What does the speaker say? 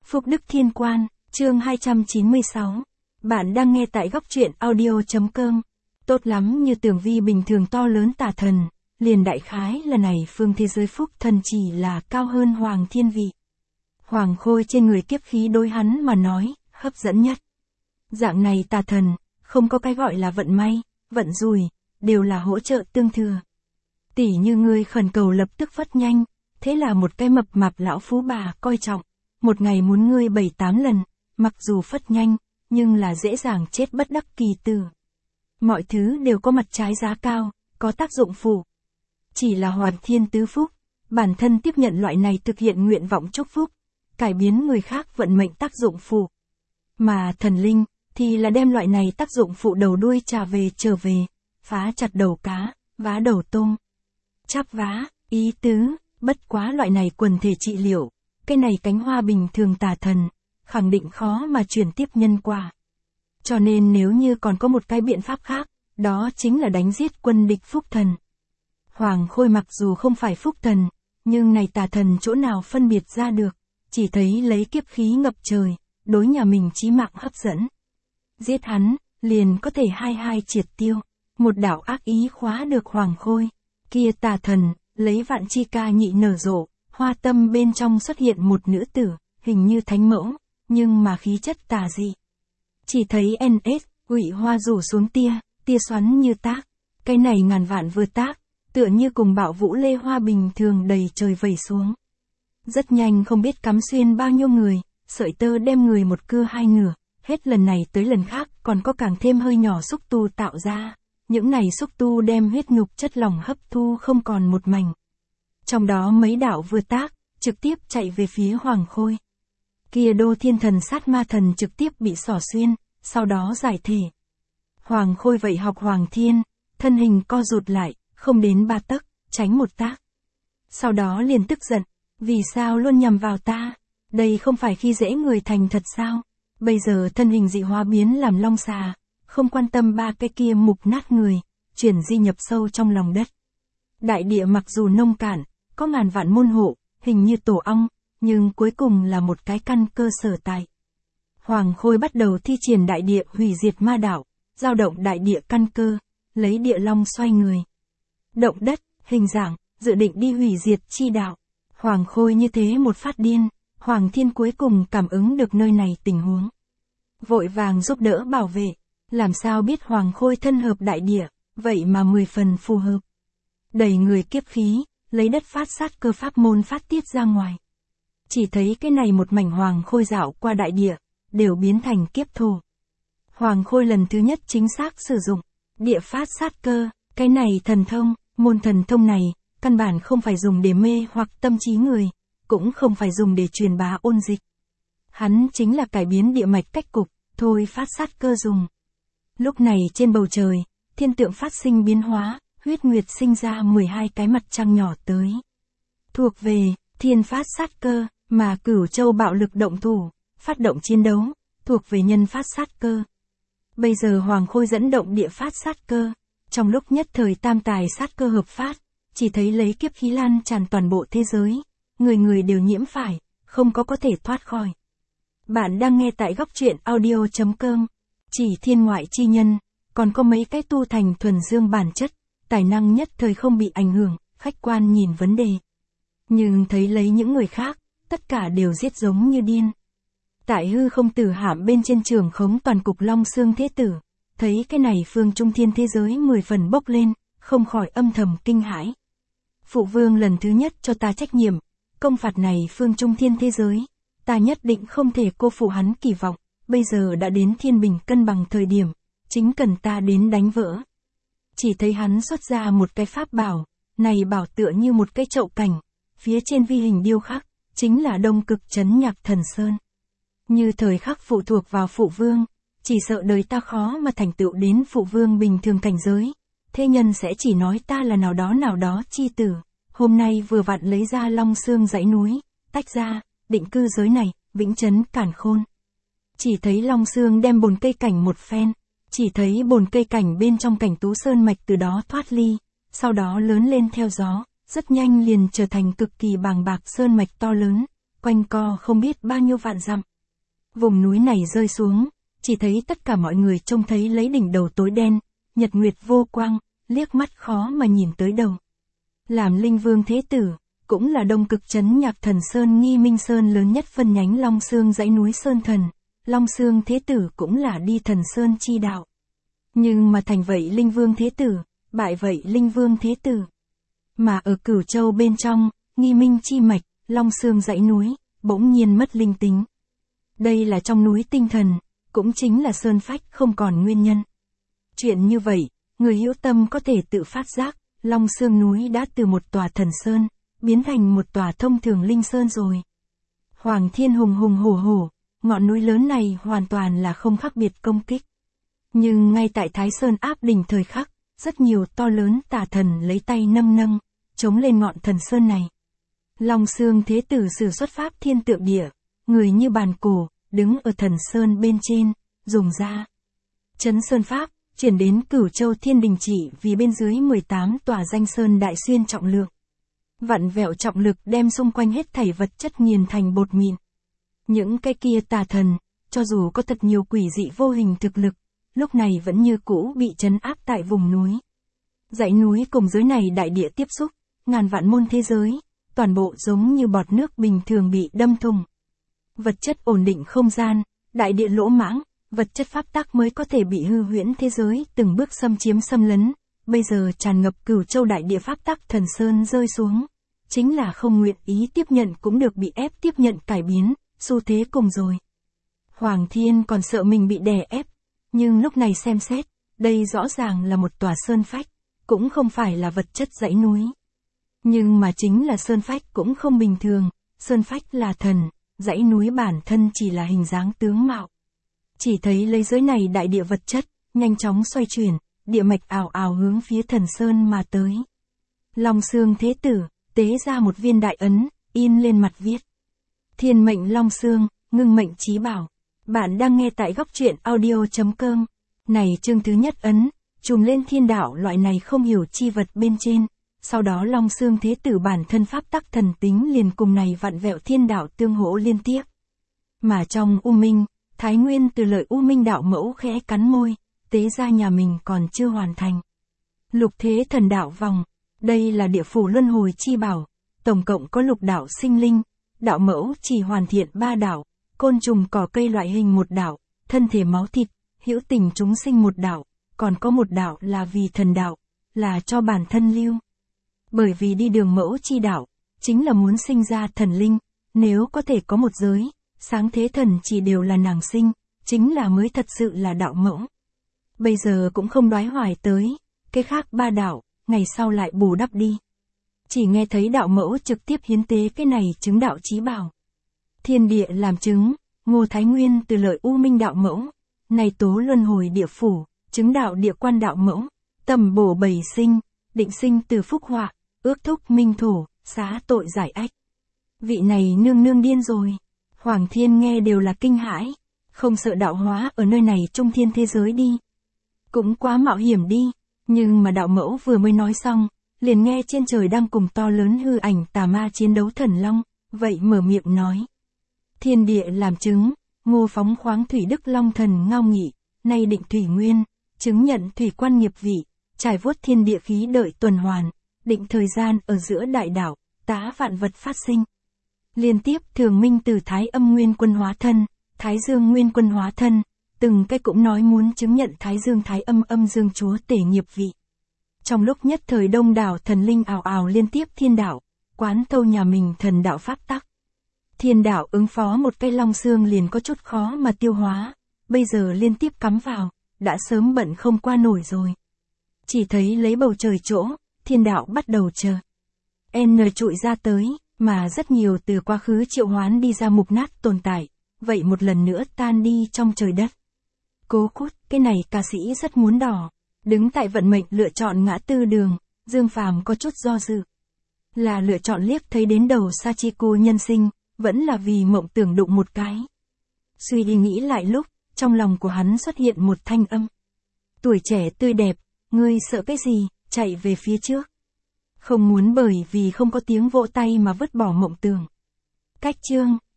Phúc Đức Thiên Quan, chương 296. Bạn đang nghe tại góc truyện audio.com. Tốt lắm, như tưởng vi bình thường to lớn tà thần, liền đại khái là này phương thế giới phúc thần chỉ là cao hơn hoàng thiên vị. Hoàng khôi trên người kiếp khí đối hắn mà nói, hấp dẫn nhất. Dạng này tà thần, không có cái gọi là vận may, vận rủi, đều là hỗ trợ tương thừa. Tỉ như ngươi khẩn cầu lập tức vất nhanh, thế là một cái mập mạp lão phú bà coi trọng, một ngày muốn ngươi 7-8 lần, mặc dù phất nhanh, nhưng là dễ dàng chết bất đắc kỳ tử. Mọi thứ đều có mặt trái giá cao, có tác dụng phụ. Chỉ là Hoàn Thiên Tứ Phúc, bản thân tiếp nhận loại này thực hiện nguyện vọng chúc phúc, cải biến người khác vận mệnh tác dụng phụ. Mà thần linh, thì là đem loại này tác dụng phụ đầu đuôi trở về, phá chặt đầu cá, vá đầu tôm. Chắp vá, ý tứ, bất quá loại này quần thể trị liệu, cái này cánh hoa bình thường tà thần, khẳng định khó mà chuyển tiếp nhân quả. Cho nên nếu như còn có một cái biện pháp khác, đó chính là đánh giết quân địch phúc thần. Hoàng Khôi mặc dù không phải phúc thần, nhưng này tà thần chỗ nào phân biệt ra được, chỉ thấy lấy kiếp khí ngập trời, đối nhà mình chí mạng hấp dẫn. Giết hắn, liền có thể hai triệt tiêu, một đạo ác ý khóa được Hoàng Khôi. Kia tà thần, lấy vạn chi ca nhị nở rộ, hoa tâm bên trong xuất hiện một nữ tử, hình như thánh mẫu, nhưng mà khí chất tà dị. Chỉ thấy NS, ủy hoa rủ xuống tia xoắn như tác, cái này ngàn vạn vừa tác, tựa như cùng bạo vũ lê hoa bình thường đầy trời vẩy xuống. Rất nhanh không biết cắm xuyên bao nhiêu người, sợi tơ đem người một cưa hai nửa, hết lần này tới lần khác còn có càng thêm hơi nhỏ xúc tu tạo ra. Những này xúc tu đem huyết nhục chất lỏng hấp thu không còn một mảnh. Trong đó mấy đạo vừa tác, trực tiếp chạy về phía Hoàng Khôi. Kia Đô Thiên Thần sát ma thần trực tiếp bị xỏ xuyên, sau đó giải thể. Hoàng Khôi vậy học Hoàng Thiên, thân hình co rụt lại, không đến 3 tấc, tránh một tác. Sau đó liền tức giận, vì sao luôn nhằm vào ta? Đây không phải khi dễ người thành thật sao? Bây giờ thân hình dị hóa biến làm long xà, không quan tâm ba cái kia mục nát người, chuyển di nhập sâu trong lòng đất. Đại địa mặc dù nông cạn, có ngàn vạn môn hộ, hình như tổ ong, nhưng cuối cùng là một cái căn cơ sở tại. Hoàng Khôi bắt đầu thi triển đại địa hủy diệt ma đạo, dao động đại địa căn cơ, lấy địa long xoay người. Động đất, hình dạng, dự định đi hủy diệt chi đạo. Hoàng Khôi như thế một phát điên, Hoàng Thiên cuối cùng cảm ứng được nơi này tình huống. Vội vàng giúp đỡ bảo vệ. Làm sao biết Hoàng Khôi thân hợp đại địa, vậy mà 10 phần phù hợp. Đẩy người kiếp khí, lấy đất phát sát cơ pháp môn phát tiết ra ngoài. Chỉ thấy cái này một mảnh Hoàng Khôi dạo qua đại địa, đều biến thành kiếp thổ. Hoàng Khôi lần thứ nhất chính xác sử dụng, địa phát sát cơ, cái này thần thông, môn thần thông này, căn bản không phải dùng để mê hoặc tâm trí người, cũng không phải dùng để truyền bá ôn dịch. Hắn chính là cải biến địa mạch cách cục, thôi phát sát cơ dùng. Lúc này trên bầu trời, thiên tượng phát sinh biến hóa, huyết nguyệt sinh ra 12 cái mặt trăng nhỏ tới. Thuộc về, thiên phát sát cơ, mà Cửu Châu bạo lực động thủ, phát động chiến đấu, thuộc về nhân phát sát cơ. Bây giờ Hoàng Khôi dẫn động địa phát sát cơ, trong lúc nhất thời tam tài sát cơ hợp phát, chỉ thấy lấy kiếp khí lan tràn toàn bộ thế giới, người người đều nhiễm phải, không có thể thoát khỏi. Bạn đang nghe tại góc truyện audio.com. Chỉ thiên ngoại chi nhân, còn có mấy cái tu thành thuần dương bản chất, tài năng nhất thời không bị ảnh hưởng, khách quan nhìn vấn đề. Nhưng thấy lấy những người khác, tất cả đều giết giống như điên. Tại hư không tử hạm bên trên trường khống toàn cục long xương thế tử, thấy cái này phương trung thiên thế giới 10 phần bốc lên, không khỏi âm thầm kinh hãi. Phụ vương lần thứ nhất cho ta trách nhiệm, công phạt này phương trung thiên thế giới, ta nhất định không thể cô phụ hắn kỳ vọng. Bây giờ đã đến thiên bình cân bằng thời điểm, chính cần ta đến đánh vỡ. Chỉ thấy hắn xuất ra một cái pháp bảo, này bảo tựa như một cái chậu cảnh, phía trên vi hình điêu khắc, chính là Đông Cực Trấn Nhạc Thần Sơn. Như thời khắc phụ thuộc vào phụ vương, chỉ sợ đời ta khó mà thành tựu đến phụ vương bình thường cảnh giới. Thế nhân sẽ chỉ nói ta là nào đó chi tử, hôm nay vừa vặn lấy ra long xương dãy núi, tách ra, định cư giới này, vĩnh trấn cản khôn. Chỉ thấy long xương đem bồn cây cảnh một phen, chỉ thấy bồn cây cảnh bên trong cảnh tú sơn mạch từ đó thoát ly, sau đó lớn lên theo gió, rất nhanh liền trở thành cực kỳ bàng bạc sơn mạch to lớn, quanh co không biết bao nhiêu vạn dặm. Vùng núi này rơi xuống, chỉ thấy tất cả mọi người trông thấy lấy đỉnh đầu tối đen, nhật nguyệt vô quang, liếc mắt khó mà nhìn tới đầu. Làm Linh Vương Thế Tử, cũng là đông cực trấn Nhạc Thần Sơn Nghi Minh Sơn lớn nhất phân nhánh Long Xương dãy núi Sơn Thần, Long Xương Thế Tử cũng là đi Thần Sơn chi đạo. Nhưng mà thành vậy Linh Vương Thế Tử, bại vậy Linh Vương Thế Tử. Mà ở Cửu Châu bên trong, Nghi Minh chi mạch, Long Xương dãy núi, bỗng nhiên mất linh tính. Đây là trong núi tinh thần, cũng chính là sơn phách không còn nguyên nhân. Chuyện như vậy, người hữu tâm có thể tự phát giác, Long Xương núi đã từ một tòa thần sơn, biến thành một tòa thông thường linh sơn rồi. Hoàng Thiên hùng hùng hổ hổ, ngọn núi lớn này hoàn toàn là không khác biệt công kích. Nhưng ngay tại Thái Sơn áp đỉnh thời khắc, rất nhiều to lớn tà thần lấy tay nâng, chống lên ngọn thần sơn này. Long Xương Thế Tử sử xuất pháp thiên tượng địa, người như bàn cổ, đứng ở thần sơn bên trên, dùng ra chấn sơn pháp, chuyển đến Cửu Châu Thiên Đình chỉ vì bên dưới 18 tòa danh sơn đại xuyên trọng lượng. Vặn vẹo trọng lực đem xung quanh hết thảy vật chất nghiền thành bột mịn. Những cái kia tà thần, cho dù có thật nhiều quỷ dị vô hình thực lực, lúc này vẫn như cũ bị trấn áp tại vùng núi. Dãy núi cùng dưới này đại địa tiếp xúc, ngàn vạn môn thế giới, toàn bộ giống như bọt nước bình thường bị đâm thủng. Vật chất ổn định không gian, đại địa lỗ mãng, vật chất pháp tắc mới có thể bị hư huyễn thế giới từng bước xâm chiếm xâm lấn, bây giờ tràn ngập Cửu Châu đại địa pháp tắc thần sơn rơi xuống, chính là không nguyện ý tiếp nhận cũng được bị ép tiếp nhận cải biến, xu thế cùng rồi. Hoàng Thiên còn sợ mình bị đè ép, nhưng lúc này xem xét, đây rõ ràng là một tòa sơn phách, cũng không phải là vật chất dãy núi. Nhưng mà chính là sơn phách cũng không bình thường, sơn phách là thần, dãy núi bản thân chỉ là hình dáng tướng mạo. Chỉ thấy lấy giới này đại địa vật chất, nhanh chóng xoay chuyển, địa mạch ào ào hướng phía thần sơn mà tới. Long Xương Thế Tử, tế ra một viên đại ấn, in lên mặt viết. Thiên mệnh Long Xương, ngưng mệnh chí bảo. Bạn đang nghe tại góc truyện audio.com. Này chương thứ nhất ấn, trùm lên thiên đạo loại này không hiểu chi vật bên trên. Sau đó Long Xương Thế Tử bản thân pháp tắc thần tính liền cùng này vặn vẹo thiên đạo tương hỗ liên tiếp. Mà trong U Minh, Thái Nguyên từ lợi U Minh đạo mẫu khẽ cắn môi, tế ra nhà mình còn chưa hoàn thành. Lục thế thần đạo vòng, đây là địa phủ luân hồi chi bảo, tổng cộng có lục đạo sinh linh, đạo mẫu chỉ hoàn thiện 3 đạo, côn trùng cỏ cây loại hình 1 đạo, thân thể máu thịt, hữu tình chúng sinh 1 đạo, còn có 1 đạo là vì thần đạo, là cho bản thân lưu. Bởi vì đi đường mẫu chi đạo, chính là muốn sinh ra thần linh, nếu có thể có một giới, sáng thế thần chỉ đều là nàng sinh, chính là mới thật sự là đạo mẫu. Bây giờ cũng không đoái hoài tới, cái khác 3 đạo, ngày sau lại bù đắp đi. Chỉ nghe thấy đạo mẫu trực tiếp hiến tế cái này chứng đạo chí bảo. Thiên địa làm chứng, Ngô Thái Nguyên từ lợi U Minh đạo mẫu, này tố luân hồi địa phủ, chứng đạo địa quan đạo mẫu, tầm bổ bầy sinh, định sinh từ phúc họa, ước thúc minh thổ, xá tội giải ách. Vị này nương nương điên rồi. Hoàng Thiên nghe đều là kinh hãi, không sợ đạo hóa ở nơi này trung thiên thế giới đi. Cũng quá mạo hiểm đi, nhưng mà đạo mẫu vừa mới nói xong, liền nghe trên trời đang cùng to lớn hư ảnh tà ma chiến đấu thần long, vậy mở miệng nói. Thiên địa làm chứng, Ngô phóng khoáng thủy đức long thần ngao nghị, nay định thủy nguyên, chứng nhận thủy quan nghiệp vị, trải vuốt thiên địa khí đợi tuần hoàn, định thời gian ở giữa đại đảo, tá vạn vật phát sinh. Liên tiếp thường minh từ Thái Âm Nguyên Quân hóa thân, Thái Dương Nguyên Quân hóa thân, từng cái cũng nói muốn chứng nhận Thái Dương Thái Âm Âm Dương Chúa tể nghiệp vị. Trong lúc nhất thời đông đảo thần linh ào ào liên tiếp thiên đạo, quán thâu nhà mình thần đạo pháp tắc. Thiên đạo ứng phó một cây long xương liền có chút khó mà tiêu hóa, bây giờ liên tiếp cắm vào, đã sớm bận không qua nổi rồi. Chỉ thấy lấy bầu trời chỗ, thiên đạo bắt đầu chờ. N trụi ra tới, mà rất nhiều từ quá khứ triệu hoán đi ra mục nát tồn tại, vậy một lần nữa tan đi trong trời đất. Cố cút, cái này ca sĩ rất muốn đỏ. Đứng tại vận mệnh lựa chọn ngã tư đường, Dương Phàm có chút do dự. Là lựa chọn liếc thấy đến đầu Sachiko nhân sinh, vẫn là vì mộng tưởng đụng một cái. Suy đi nghĩ lại lúc, trong lòng của hắn xuất hiện một thanh âm. Tuổi trẻ tươi đẹp, ngươi sợ cái gì, chạy về phía trước. Không muốn bởi vì không có tiếng vỗ tay mà vứt bỏ mộng tưởng. Cách chương